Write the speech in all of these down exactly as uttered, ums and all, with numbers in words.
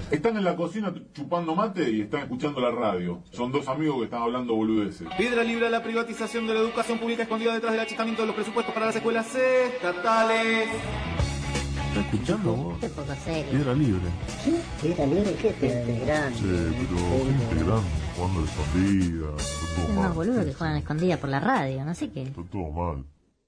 Están en la cocina chupando mate y están escuchando la radio. Son dos amigos que están hablando boludeces. Piedra libre a la privatización de la educación pública escondida detrás del achicamiento de los presupuestos para las escuelas estatales. ¿Estás escuchando vos? Qué poco serio. Piedra libre. ¿Qué? ¿Piedra libre? ¿Qué gente grande? Sí, pero gente grande, jugando escondida. Está todo Hay mal. unos boludos que juegan escondida por la radio, no sé qué. Está todo mal.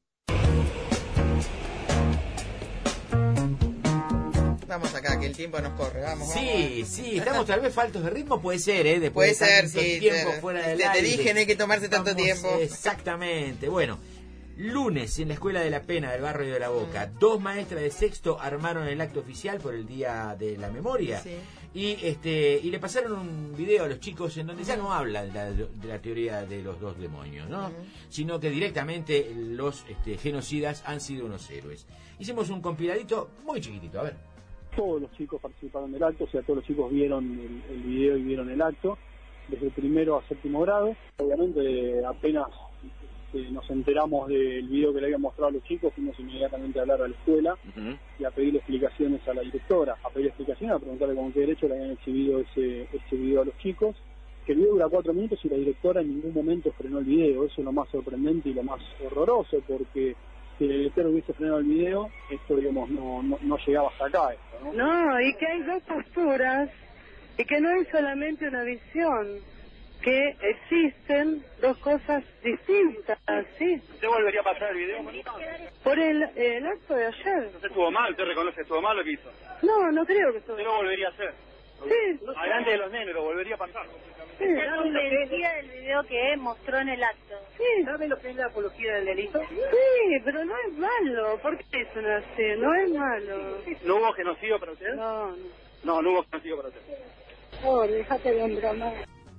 Vamos acá, que el tiempo nos corre, vamos, Sí, vamos. sí, estamos tal vez faltos de ritmo, puede ser, ¿eh? Después Puede de ser, tanto sí. tiempo te, fuera te, del te aire. dije, no hay que tomarse tanto Estamos, tiempo. Exactamente, bueno. Lunes en la Escuela de la Pena del Barrio de la Boca, mm. dos maestras de sexto armaron el acto oficial por el Día de la Memoria, sí. y este y le pasaron un video a los chicos en donde ya no hablan de la, de la teoría de los dos demonios, ¿no? Mm. Sino que directamente los este, genocidas han sido unos héroes. Hicimos un compiladito muy chiquitito, a ver. Todos los chicos participaron del acto, o sea, todos los chicos vieron el, el video y vieron el acto, desde primero a séptimo grado. Obviamente, apenas eh, nos enteramos del video que le habían mostrado a los chicos, fuimos inmediatamente a hablar a la escuela uh-huh. y a pedirle explicaciones a la directora, a pedir explicaciones, a preguntarle con qué derecho le habían exhibido ese, ese video a los chicos. Que el video dura cuatro minutos y la directora en ningún momento frenó el video. Eso es lo más sorprendente y lo más horroroso, porque si el director hubiese frenado el video, esto, digamos, no, no, no llegaba hasta acá. Esto, ¿no? no, y que hay dos posturas, y que no hay solamente una visión, que existen dos cosas distintas, ¿sí? ¿Usted volvería a pasar el video? Por el, el acto de ayer. ¿Usted estuvo mal? ¿Usted reconoce que estuvo mal lo que hizo? No, no creo que estuvo mal. ¿Usted lo volvería a hacer? Sí. Adelante de los nenes, lo volvería a pasar. Sí. ¿Está convencida del video que mostró en el acto? Sí. ¿Sabe lo que es la apología del delito? Sí, pero no es malo. ¿Por qué eso no hace? No es malo. ¿No hubo genocidio para usted? No, no. No, no hubo genocidio para usted. Oh, déjate de embromar.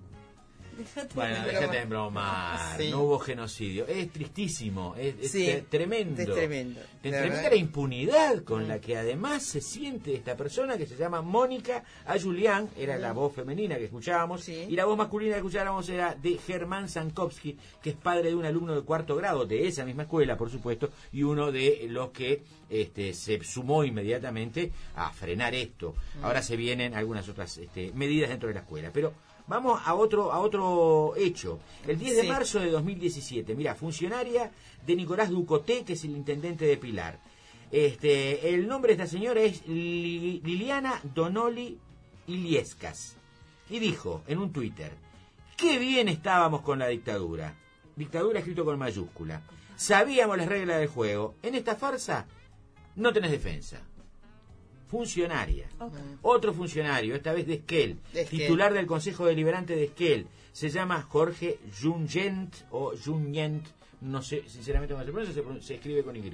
Bueno, déjate de bromar, sí. No hubo genocidio. Es tristísimo, es, es sí, tremendo. Es tremendo. Es tremenda la impunidad con mm. la que además se siente esta persona que se llama Mónica Ayulián, era mm. la voz femenina que escuchábamos, sí. y la voz masculina que escuchábamos era de Germán Sankovsky, que es padre de un alumno de cuarto grado de esa misma escuela, por supuesto, y uno de los que este, se sumó inmediatamente a frenar esto. Mm. Ahora se vienen algunas otras este, medidas dentro de la escuela, pero vamos a otro a otro hecho. El diez de sí. marzo de dos mil diecisiete, mira, funcionaria de Nicolás Ducoté, que es el intendente de Pilar. Este, el nombre de esta señora es Liliana Donoli Iliescas. Y dijo en un Twitter: qué bien estábamos con la dictadura. Dictadura escrito con mayúscula. Sabíamos las reglas del juego. En esta farsa no tenés defensa. Funcionaria. Okay. Otro funcionario, esta vez de Esquel, de Esquel, titular del Consejo Deliberante de Esquel, se llama Jorge Junyent o Junyent, no sé sinceramente cómo se pronuncia, se, se escribe con Y.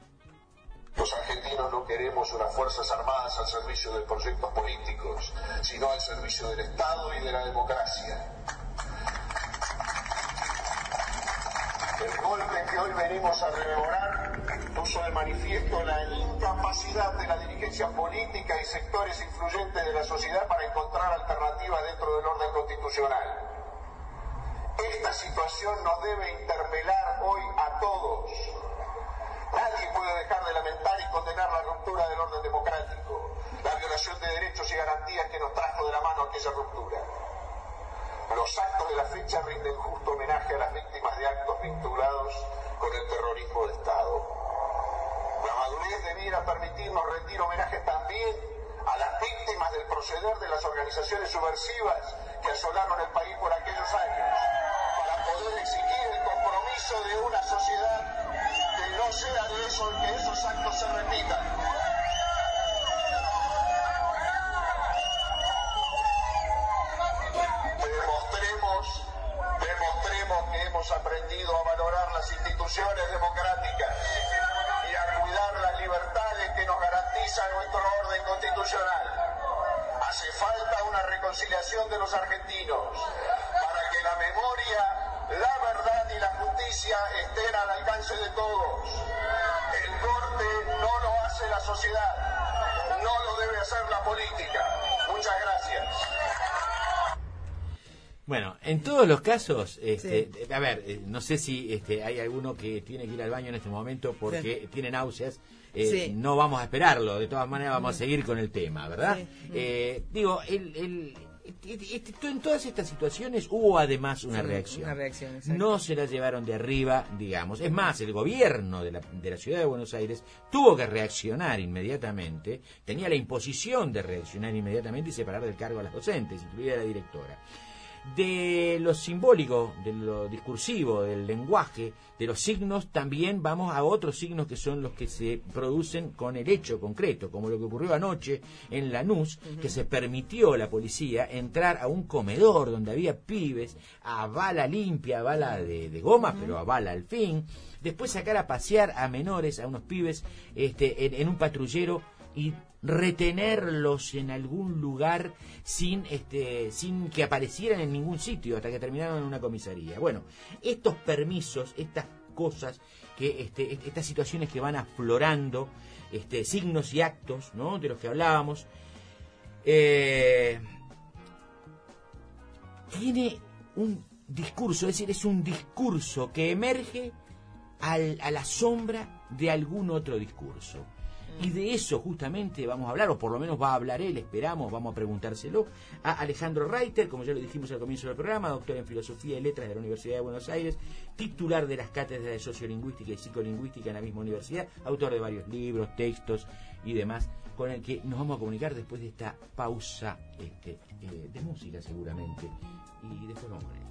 Los argentinos no queremos unas fuerzas armadas al servicio de proyectos políticos, sino al servicio del Estado y de la democracia. El golpe que hoy venimos a rememorar puso de manifiesto la incapacidad de la dirigencia política y sectores influyentes de la sociedad para encontrar alternativas dentro del orden constitucional. Esta situación nos debe interpelar hoy a todos. Nadie puede dejar de lamentar y condenar la ruptura del orden democrático, la violación de derechos y garantías que nos trajo de la mano aquella ruptura. Los actos de la fecha rinden justo homenaje a las víctimas de actos vinculados con el terrorismo de Estado. La madurez debiera permitirnos rendir homenaje también a las víctimas del proceder de las organizaciones subversivas que asolaron el país por aquellos años, para poder exigir el compromiso de una sociedad que no sea de eso, que esos actos se repitan. Demostremos, demostremos que hemos aprendido a valorar las instituciones democráticas y a cuidar las libertades que nos garantiza nuestro orden constitucional. Hace falta una reconciliación de los argentinos para que la memoria, la verdad y la justicia estén al alcance de todos. El corte no lo hace la sociedad, no lo debe hacer la política. Muchas gracias. Bueno, en todos los casos, este, sí. a ver, eh, no sé si este, hay alguno que tiene que ir al baño en este momento porque sí. tiene náuseas. Eh, sí. No vamos a esperarlo, de todas maneras vamos mm. a seguir con el tema, ¿verdad? Sí. Eh, digo, el, el, en todas estas situaciones hubo además una sí, reacción. Una reacción no se la llevaron de arriba, digamos. Es más, el gobierno de la, de la ciudad de Buenos Aires tuvo que reaccionar inmediatamente, tenía la imposición de reaccionar inmediatamente y separar del cargo a las docentes, incluida la directora. De lo simbólico, de lo discursivo, del lenguaje, de los signos, también vamos a otros signos que son los que se producen con el hecho concreto, como lo que ocurrió anoche en Lanús, uh-huh. que se permitió a la policía entrar a un comedor donde había pibes a bala limpia, a bala de, de goma, uh-huh. pero a bala al fin, después sacar a pasear a menores, a unos pibes este, en, en un patrullero y retenerlos en algún lugar sin este sin que aparecieran en ningún sitio hasta que terminaron en una comisaría. Bueno, estos permisos, estas cosas que este, estas situaciones que van aflorando, este signos y actos, ¿no?, de los que hablábamos, eh, tiene un discurso, es decir, es un discurso que emerge al, a la sombra de algún otro discurso. Y de eso justamente vamos a hablar, o por lo menos va a hablar él, esperamos, vamos a preguntárselo a Alejandro Reiter, como ya lo dijimos al comienzo del programa, doctor en Filosofía y Letras de la Universidad de Buenos Aires, titular de las cátedras de Sociolingüística y Psicolingüística en la misma universidad, autor de varios libros, textos y demás, con el que nos vamos a comunicar después de esta pausa este, eh, de música seguramente, y después vamos a ver.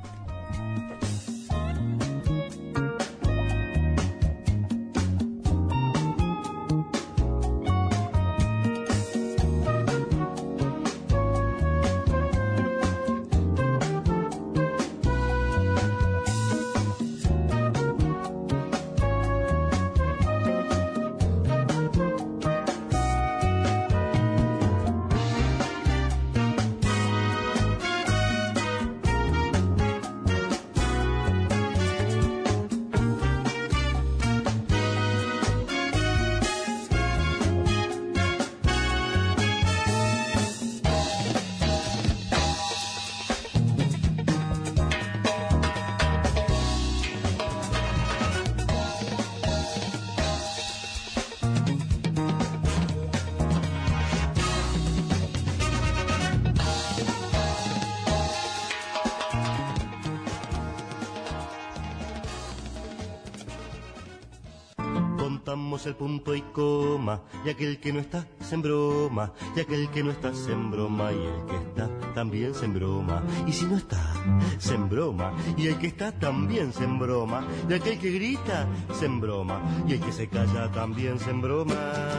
El punto y coma, y aquel que no está se embroma, y aquel que no está se embroma, y el que está también se embroma, y si no está se embroma, y el que está también se embroma, y aquel que grita se embroma, y el que se calla también se embroma.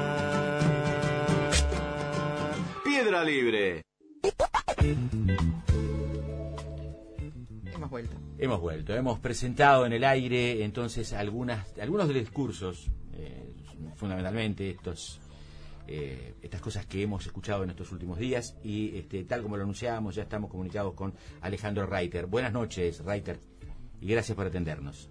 Piedra Libre. Hemos vuelto. Hemos vuelto, hemos presentado en el aire entonces algunas, algunos de los discursos, eh, fundamentalmente estos, eh, estas cosas que hemos escuchado en estos últimos días, y este, tal como lo anunciábamos, ya estamos comunicados con Alejandro Reiter. Buenas noches, Reiter, y gracias por atendernos.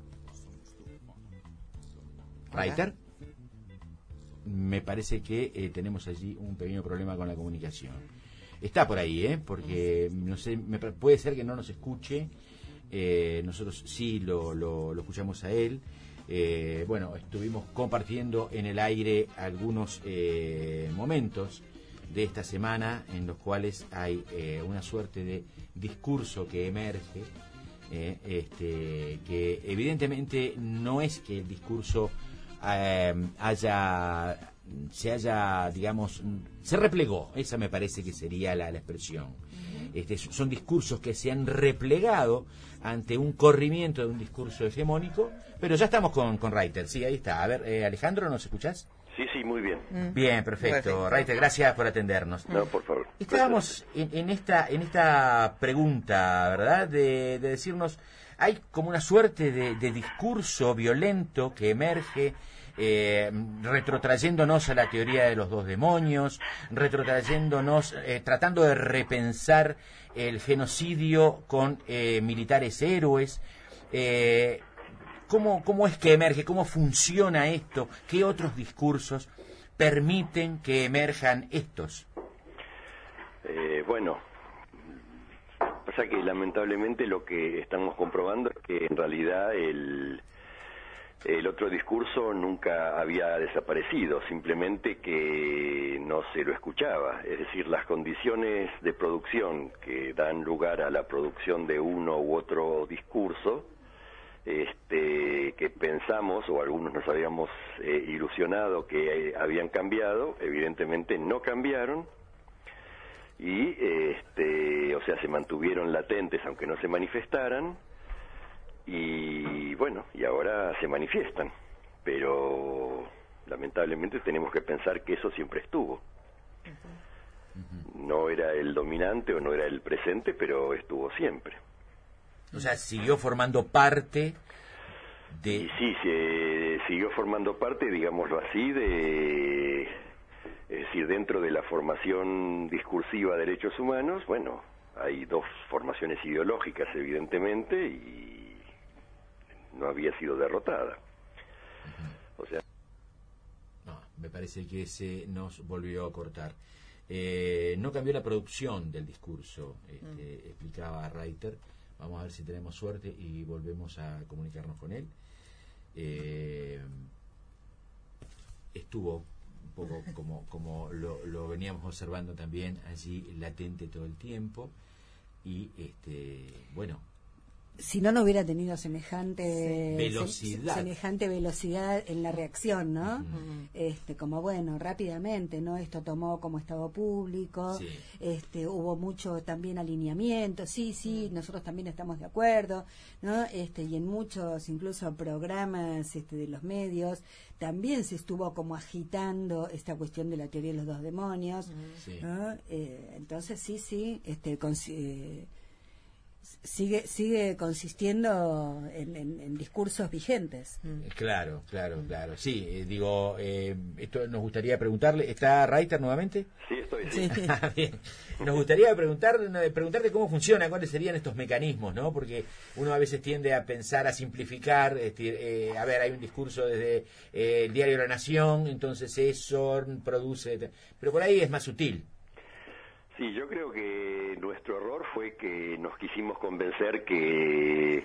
Reiter, me parece que eh, tenemos allí un pequeño problema con la comunicación. Está por ahí, ¿eh? Porque no sé, me, puede ser que no nos escuche. Eh, nosotros sí lo, lo, lo escuchamos a él. Eh, bueno, estuvimos compartiendo en el aire algunos eh, momentos de esta semana en los cuales hay eh, una suerte de discurso que emerge, eh, este, que evidentemente no es que el discurso eh, haya se haya, digamos, se replegó, esa me parece que sería la, la expresión. Este, son discursos que se han replegado ante un corrimiento de un discurso hegemónico, pero ya estamos con, con Reiter, sí, ahí está. A ver, eh, Alejandro, ¿nos escuchás? Sí, sí, muy bien. Bien, perfecto. perfecto. Reiter, gracias por atendernos. No, por favor. Estábamos en, en esta en esta pregunta, ¿verdad?, de, de decirnos, hay como una suerte de, de discurso violento que emerge, Eh, retrotrayéndonos a la teoría de los dos demonios, retrotrayéndonos, eh, tratando de repensar el genocidio con eh, militares héroes. Eh, ¿cómo, ¿Cómo es que emerge? ¿Cómo funciona esto? ¿Qué otros discursos permiten que emerjan estos? Eh, bueno, pasa que lamentablemente lo que estamos comprobando es que en realidad el, el otro discurso nunca había desaparecido, simplemente que no se lo escuchaba. Es decir, las condiciones de producción que dan lugar a la producción de uno u otro discurso, este, que pensamos, o algunos nos habíamos eh, ilusionado que eh, habían cambiado, evidentemente no cambiaron, y este, o sea, se mantuvieron latentes aunque no se manifestaran, y bueno, y ahora se manifiestan, pero lamentablemente tenemos que pensar que eso siempre estuvo. No era el dominante o no era el presente, pero estuvo siempre. O sea, siguió formando parte de... Y sí, se siguió formando parte, digámoslo así, de... Es decir, dentro de la formación discursiva de derechos humanos, bueno, hay dos formaciones ideológicas, evidentemente, y no había sido derrotada. O sea... No, me parece que se nos volvió a cortar. Eh, no cambió la producción del discurso, este, mm. explicaba Reiter. Vamos a ver si tenemos suerte y volvemos a comunicarnos con él. Eh, estuvo un poco como, como lo, lo veníamos observando también allí latente todo el tiempo. Y este bueno, si no, no hubiera tenido semejante velocidad, se, semejante velocidad en la reacción, ¿no? Uh-huh. Este, como bueno, rápidamente, ¿no? Esto tomó como estado público, sí. este, hubo mucho también alineamiento, sí, sí, uh-huh. nosotros también estamos de acuerdo, ¿no? Este, y en muchos, incluso programas, este, de los medios, también se estuvo como agitando esta cuestión de la teoría de los dos demonios, uh-huh. sí. ¿no? Eh, entonces sí, sí, este, con, eh, sigue sigue consistiendo en, en, en discursos vigentes. Claro, claro, claro. Sí, eh, digo, eh, esto nos gustaría preguntarle, ¿está Reiter nuevamente? Sí, estoy. Sí. Bien. Nos gustaría preguntar, preguntarte cómo funciona, cuáles serían estos mecanismos, ¿no? Porque uno a veces tiende a pensar, a simplificar, este, eh, a ver, hay un discurso desde eh, el diario La Nación, entonces eso produce, pero por ahí es más sutil. Sí, yo creo que nuestro error fue que nos quisimos convencer que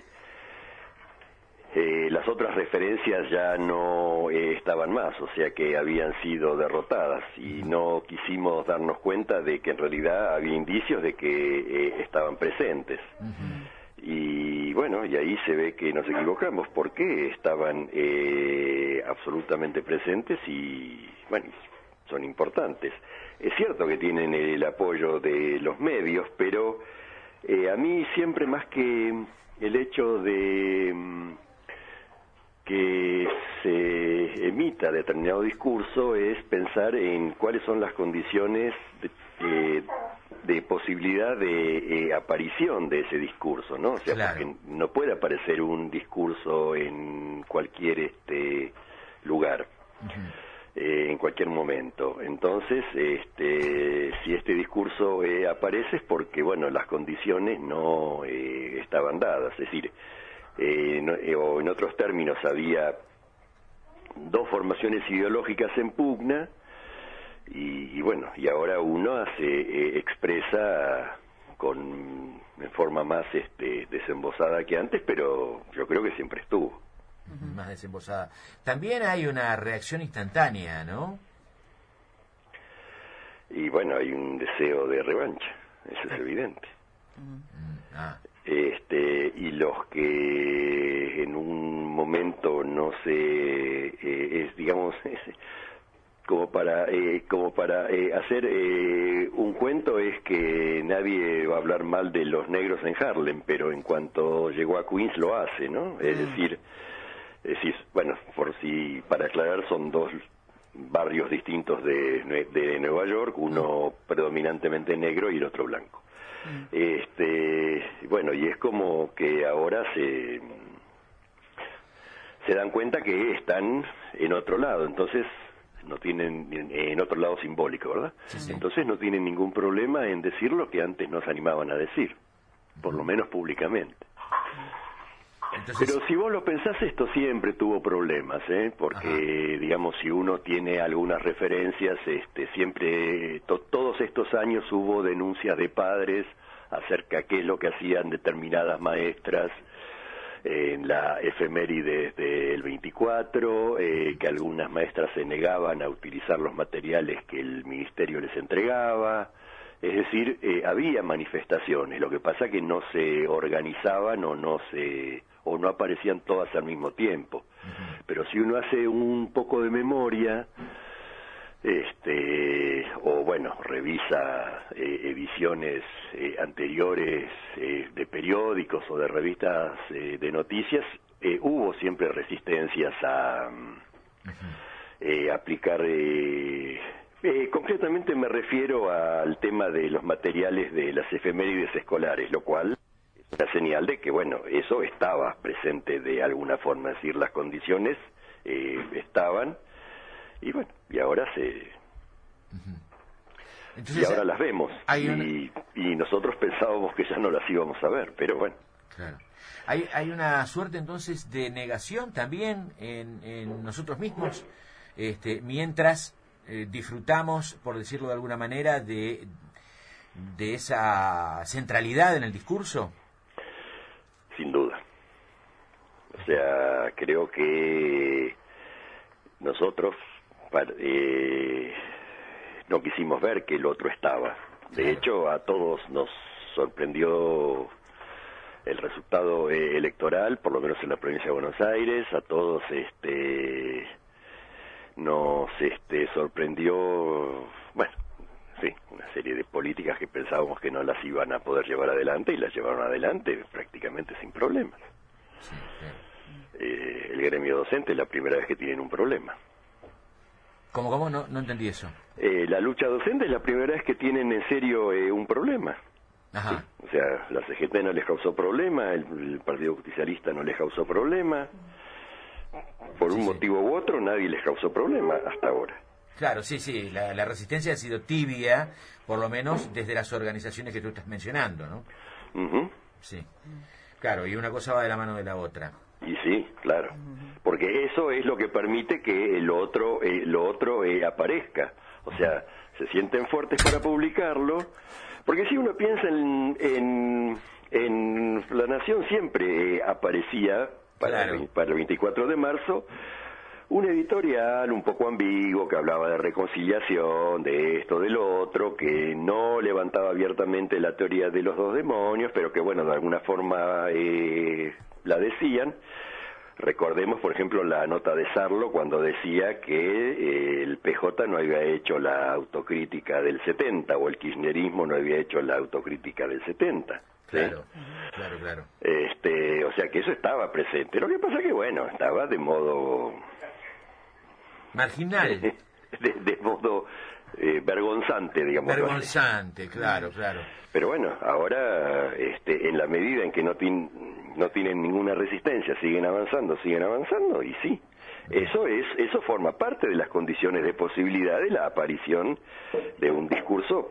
eh, las otras referencias ya no eh, estaban más, o sea que habían sido derrotadas, y no quisimos darnos cuenta de que en realidad había indicios de que eh, estaban presentes. Uh-huh. Y bueno, y ahí se ve que nos equivocamos, porque estaban eh, absolutamente presentes y, bueno, son importantes. Es cierto que tienen el apoyo de los medios, pero eh, a mí siempre, más que el hecho de mm, que se emita determinado discurso, es pensar en cuáles son las condiciones de, eh, de posibilidad de eh, aparición de ese discurso, ¿no? O sea, claro, porque no puede aparecer un discurso en cualquier este lugar. Uh-huh. Eh, en cualquier momento. Entonces, este, si este discurso eh, aparece es porque, bueno, las condiciones no eh, estaban dadas. Es decir, eh, no, eh, o en otros términos, había dos formaciones ideológicas en pugna, y, y bueno, y ahora uno hace, eh, expresa con en forma más este, desembosada que antes, pero yo creo que siempre estuvo. Más desembosada. También hay una reacción instantánea, ¿no? Y bueno, hay un deseo de revancha, eso es evidente. Uh-huh. Ah. Este, y los que en un momento no se eh, es, digamos, es, como para eh, como para eh, hacer eh, un cuento, es que nadie va a hablar mal de los negros en Harlem, pero en cuanto llegó a Queens lo hace, ¿no? Es uh-huh. decir, Es decir, bueno, por si para aclarar, son dos barrios distintos de, de Nueva York, uno predominantemente negro y el otro blanco. Mm. Este, bueno, y es como que ahora se se dan cuenta que están en otro lado, entonces no tienen, en otro lado simbólico, ¿verdad? Sí, sí. Entonces no tienen ningún problema en decir lo que antes no se animaban a decir, por lo menos públicamente. Entonces... Pero si vos lo pensás, esto siempre tuvo problemas, ¿eh? Porque, Ajá. digamos, si uno tiene algunas referencias, este, siempre, to, todos estos años hubo denuncias de padres acerca de qué es lo que hacían determinadas maestras en la efeméride del veinticuatro, eh, que algunas maestras se negaban a utilizar los materiales que el ministerio les entregaba. Es decir, eh, había manifestaciones, lo que pasa que no se organizaban o no se o no aparecían todas al mismo tiempo. Uh-huh. Pero si uno hace un poco de memoria, este o bueno, revisa eh, ediciones eh, anteriores eh, de periódicos o de revistas eh, de noticias, eh, hubo siempre resistencias a uh-huh. eh, aplicar... Eh, Eh, concretamente me refiero al tema de los materiales de las efemérides escolares, lo cual es una señal de que, bueno, eso estaba presente de alguna forma, es decir, las condiciones eh, estaban, y bueno, y ahora se... Uh-huh. Entonces, y ahora las vemos, y, una... y nosotros pensábamos que ya no las íbamos a ver, pero bueno. Claro. Hay, hay una suerte entonces de negación también en, en nosotros mismos, este, mientras... Eh, disfrutamos, por decirlo de alguna manera, de, de esa centralidad en el discurso. Sin duda. O sea, creo que nosotros eh, no quisimos ver que el otro estaba. De hecho, a todos nos sorprendió el resultado eh, electoral, por lo menos en la provincia de Buenos Aires. A todos este nos este sorprendió, bueno, sí, una serie de políticas que pensábamos que no las iban a poder llevar adelante y las llevaron adelante prácticamente sin problemas. Sí, sí. Eh, el gremio docente es la primera vez que tienen un problema. ¿Cómo, cómo? No, no entendí eso. Eh, la lucha docente es la primera vez que tienen en serio eh, un problema. Ajá. Sí, o sea, la C G T no les causó problema, el, el Partido Justicialista no les causó problema. Por un sí, motivo sí. u otro, nadie les causó problema hasta ahora. Claro, sí, sí, la, la resistencia ha sido tibia, por lo menos desde las organizaciones que tú estás mencionando, ¿no? Uh-huh. Sí, claro, y una cosa va de la mano de la otra. Y sí, claro, porque eso es lo que permite que el otro, eh, lo otro eh, aparezca. O sea, se sienten fuertes para publicarlo, porque si uno piensa en, en, en La Nación siempre eh, aparecía... Para, claro. el, para el veinticuatro de marzo, un editorial un poco ambiguo que hablaba de reconciliación, de esto, del otro, que no levantaba abiertamente la teoría de los dos demonios, pero que, bueno, de alguna forma eh, la decían. Recordemos, por ejemplo, la nota de Sarlo cuando decía que eh, el P J no había hecho la autocrítica del setenta, o el kirchnerismo no había hecho la autocrítica del setenta. ¿Sí? Claro, claro, claro. Este, o sea que eso estaba presente. Lo que pasa que, bueno, estaba de modo... marginal. De, de modo eh, vergonzante, digamos. Vergonzante, claro, claro. Pero bueno, ahora, este, en la medida en que no, tin, no tienen ninguna resistencia, siguen avanzando, siguen avanzando, y sí. Eso es, eso forma parte de las condiciones de posibilidad de la aparición de un discurso...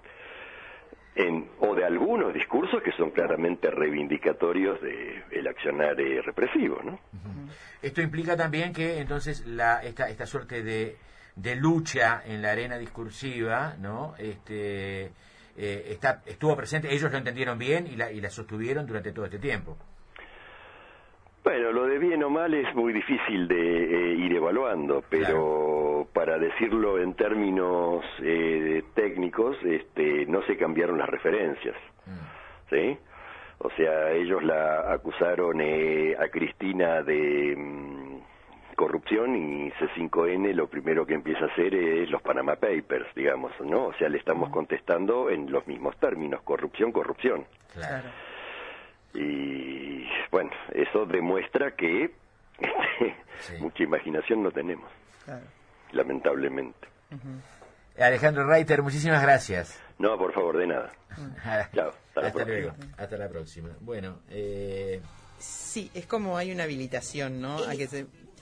En, o de algunos discursos que son claramente reivindicatorios del accionar eh, represivo, ¿no? Uh-huh. Esto implica también que entonces la esta esta suerte de, de lucha en la arena discursiva, ¿no? Este eh, está estuvo presente, ellos lo entendieron bien y la y la sostuvieron durante todo este tiempo. Bueno, lo de bien o mal es muy difícil de eh, ir evaluando, pero claro. Para decirlo en términos eh, técnicos, este, no se cambiaron las referencias, mm. ¿sí? O sea, ellos la acusaron eh, a Cristina de mm, corrupción y C cinco N lo primero que empieza a hacer es los Panama Papers, digamos, ¿no? O sea, le estamos contestando en los mismos términos, corrupción, corrupción. Claro. Y bueno, eso demuestra que este, sí. mucha imaginación no tenemos, claro. lamentablemente. Uh-huh. Alejandro Reiter, muchísimas gracias. No, por favor, de nada. Chao, hasta, la hasta luego, hasta la próxima. Bueno, eh... sí, es como hay una habilitación, ¿no? A que se...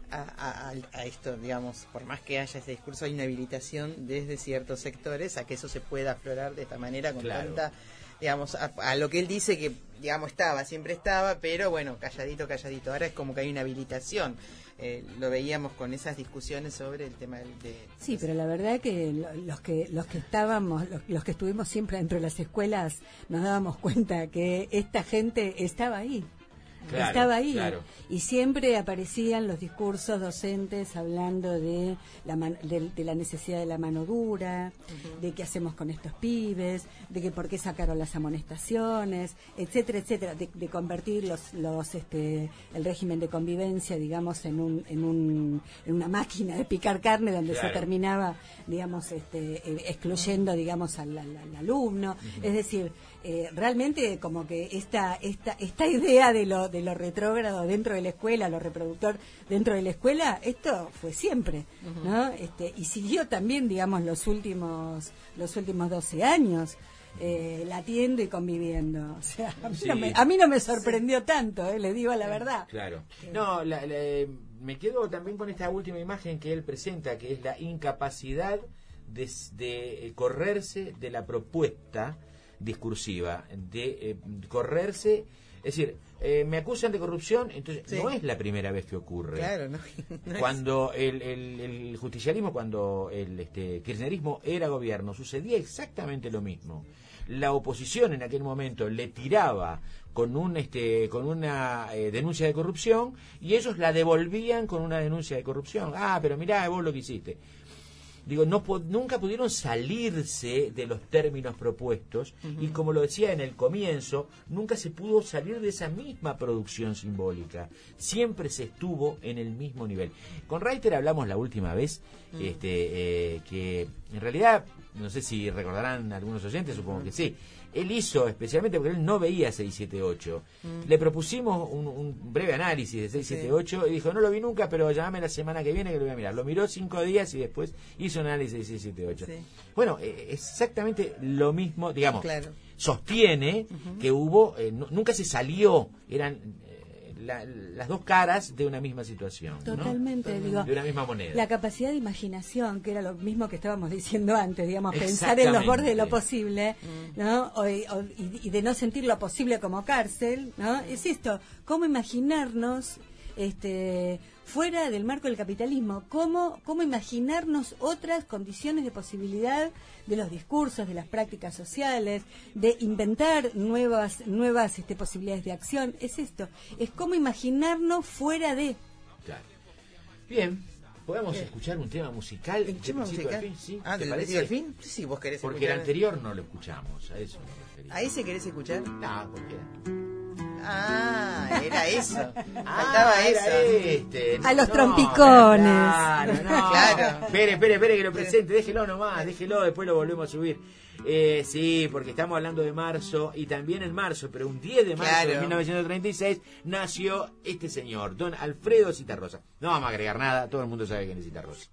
a, a, a esto, digamos, por más que haya ese discurso, hay una habilitación desde ciertos sectores a que eso se pueda aflorar de esta manera con Claro. tanta, digamos, a, a lo que él dice que, digamos, estaba, siempre estaba, pero bueno, calladito, calladito. Ahora es como que hay una habilitación. Eh, lo veíamos con esas discusiones sobre el tema del- de... Sí, pero la verdad que lo- los que los que estábamos, los, los que estuvimos siempre dentro de las escuelas, nos dábamos cuenta que esta gente estaba ahí. Claro, estaba ahí claro. y siempre aparecían los discursos docentes hablando de la, man- de, de la necesidad de la mano dura, de qué hacemos con estos pibes, de que por qué sacaron las amonestaciones, etcétera, etcétera, de, de convertir los, los este, el régimen de convivencia, digamos, en un, en un en una máquina de picar carne donde Claro. se terminaba, digamos, este, eh, excluyendo, digamos, al, al- al alumno. Es decir, eh, realmente como que esta esta esta idea de lo de lo retrógrado dentro de la escuela, lo reproductor dentro de la escuela, esto fue siempre, Ujú. ¿no? Este, y siguió también, digamos, los últimos los últimos doce años. Eh, latiendo y conviviendo, o sea, a mí, Sí. no, me, a mí no me sorprendió tanto, eh, le digo la verdad. Claro. No, la- la, eh, me quedo también con esta última imagen que él presenta, que es la incapacidad de, s- de eh, correrse de la propuesta discursiva, de eh, correrse, es decir, eh, me acusan de corrupción, entonces Sí. no es la primera vez que ocurre. Claro, no, no es- Cuando el, el, el justicialismo, cuando el este, kirchnerismo era gobierno, sucedía exactamente lo mismo. La oposición en aquel momento le tiraba con un este con una eh, denuncia de corrupción y ellos la devolvían con una denuncia de corrupción. Ah, pero mirá vos lo que hiciste. Digo, no po- nunca pudieron salirse de los términos propuestos y como lo decía en el comienzo, nunca se pudo salir de esa misma producción simbólica. Siempre se estuvo en el mismo nivel. Con Reiter hablamos la última vez Mm. este eh, que en realidad, no sé si recordarán algunos oyentes, supongo que sí, él hizo, especialmente porque él no veía seis siete ocho, Mm. le propusimos un, un breve análisis de seis siete ocho y dijo, no lo vi nunca, pero llamame la semana que viene que lo voy a mirar. Lo miró cinco días y después hizo un análisis de seis siete ocho. Sí. Bueno, eh, exactamente lo mismo, digamos, Claro. sostiene que hubo, eh, nu- nunca se salió, eran eh, la- las dos caras de una misma situación, ¿no? Totalmente, digo, de una misma moneda. la capacidad de imaginación, que era lo mismo que estábamos diciendo antes, digamos, pensar en los bordes de lo posible, ¿no? O- o- y, y de no sentir lo posible como cárcel, ¿no? Es esto, cómo imaginarnos este fuera del marco del capitalismo, cómo, cómo imaginarnos otras condiciones de posibilidad de los discursos, de las prácticas sociales, de inventar nuevas nuevas este, posibilidades de acción. Es esto, es cómo imaginarnos fuera de... Claro. Bien, podemos escuchar un tema musical. de tema principio musical? a fin, ¿sí? Ah, ¿Te ¿del parece? principio al fin? Sí, vos querés Porque escuchar. el anterior no lo escuchamos, a eso me refería. ¿A ese querés escuchar? No, cualquiera. Ah, era eso. Ah, Faltaba era eso. este. A los No, trompicones. Claro, no. Claro. Espere, espere, espere que lo presente. Déjelo nomás, déjelo, después lo volvemos a subir. Eh, sí, porque estamos hablando de marzo y también en marzo, pero un diez de marzo Claro. de mil novecientos treinta y seis nació este señor, don Alfredo Citarrosa. No vamos a agregar nada, todo el mundo sabe quién es Citarrosa.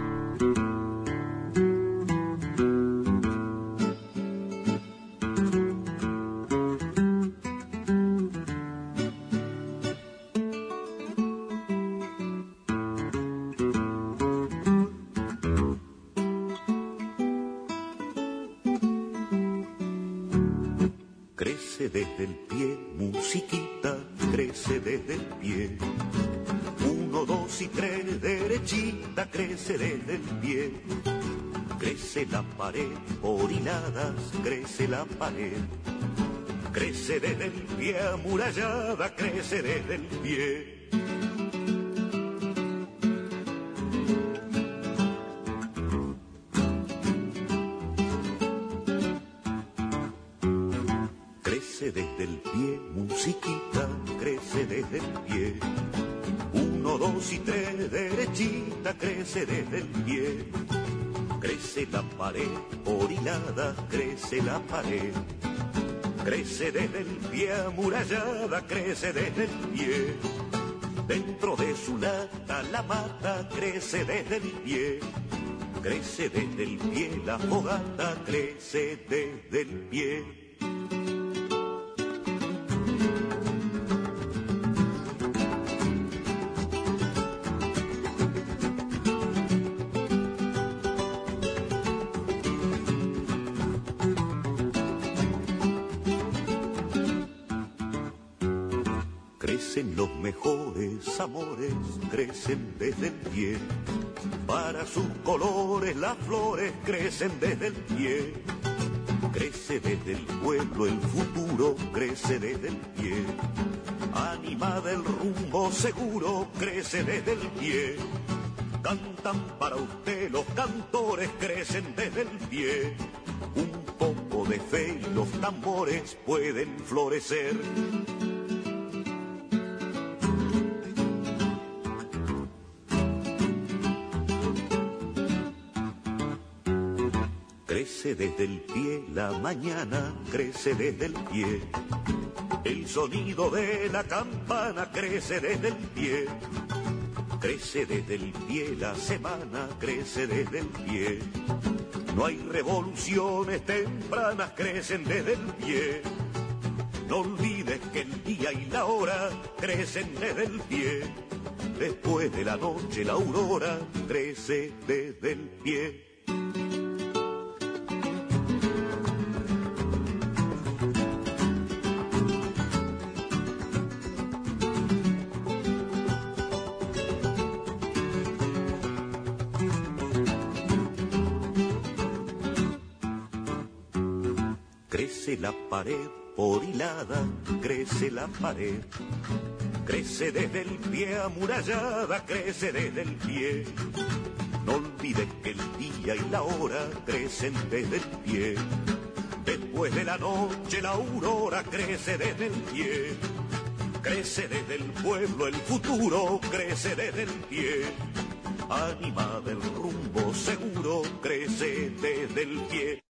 Crece desde el pie, musiquita, crece desde el pie. Uno, dos y tres, derechita, crece desde el pie. Crece la pared, por hiladas, crece la pared. Crece desde el pie, amurallada, crece desde el pie. Crece desde el pie, musiquita, crece desde el pie. Uno, dos y tres, derechita, crece desde el pie. Crece la pared, por hiladas, crece la pared. Crece desde el pie, amurallada, crece desde el pie. Dentro de su lata la mata, crece desde el pie. Crece desde el pie, la fogata, crece desde el pie. Crecen los mejores amores, crecen desde el pie. Para sus colores las flores crecen desde el pie. Crece desde el pueblo el futuro, crece desde el pie. Ánima del rumbo seguro, crece desde el pie. Cantan para usted los cantores, crecen desde el pie. Un poco de fe y los tambores pueden florecer. Crece desde el pie la mañana, crece desde el pie. El sonido de la campana crece desde el pie. Crece desde el pie la semana, crece desde el pie. No hay revoluciones tempranas, crecen desde el pie. No olvides que el día y la hora crecen desde el pie. Después de la noche la aurora crece desde el pie. Crece la pared por hilada, crece la pared. Crece desde el pie amurallada, crece desde el pie. No olvides que el día y la hora crecen desde el pie. Después de la noche la aurora crece desde el pie. Crece desde el pueblo el futuro, crece desde el pie. Ánima del rumbo seguro, crece desde el pie.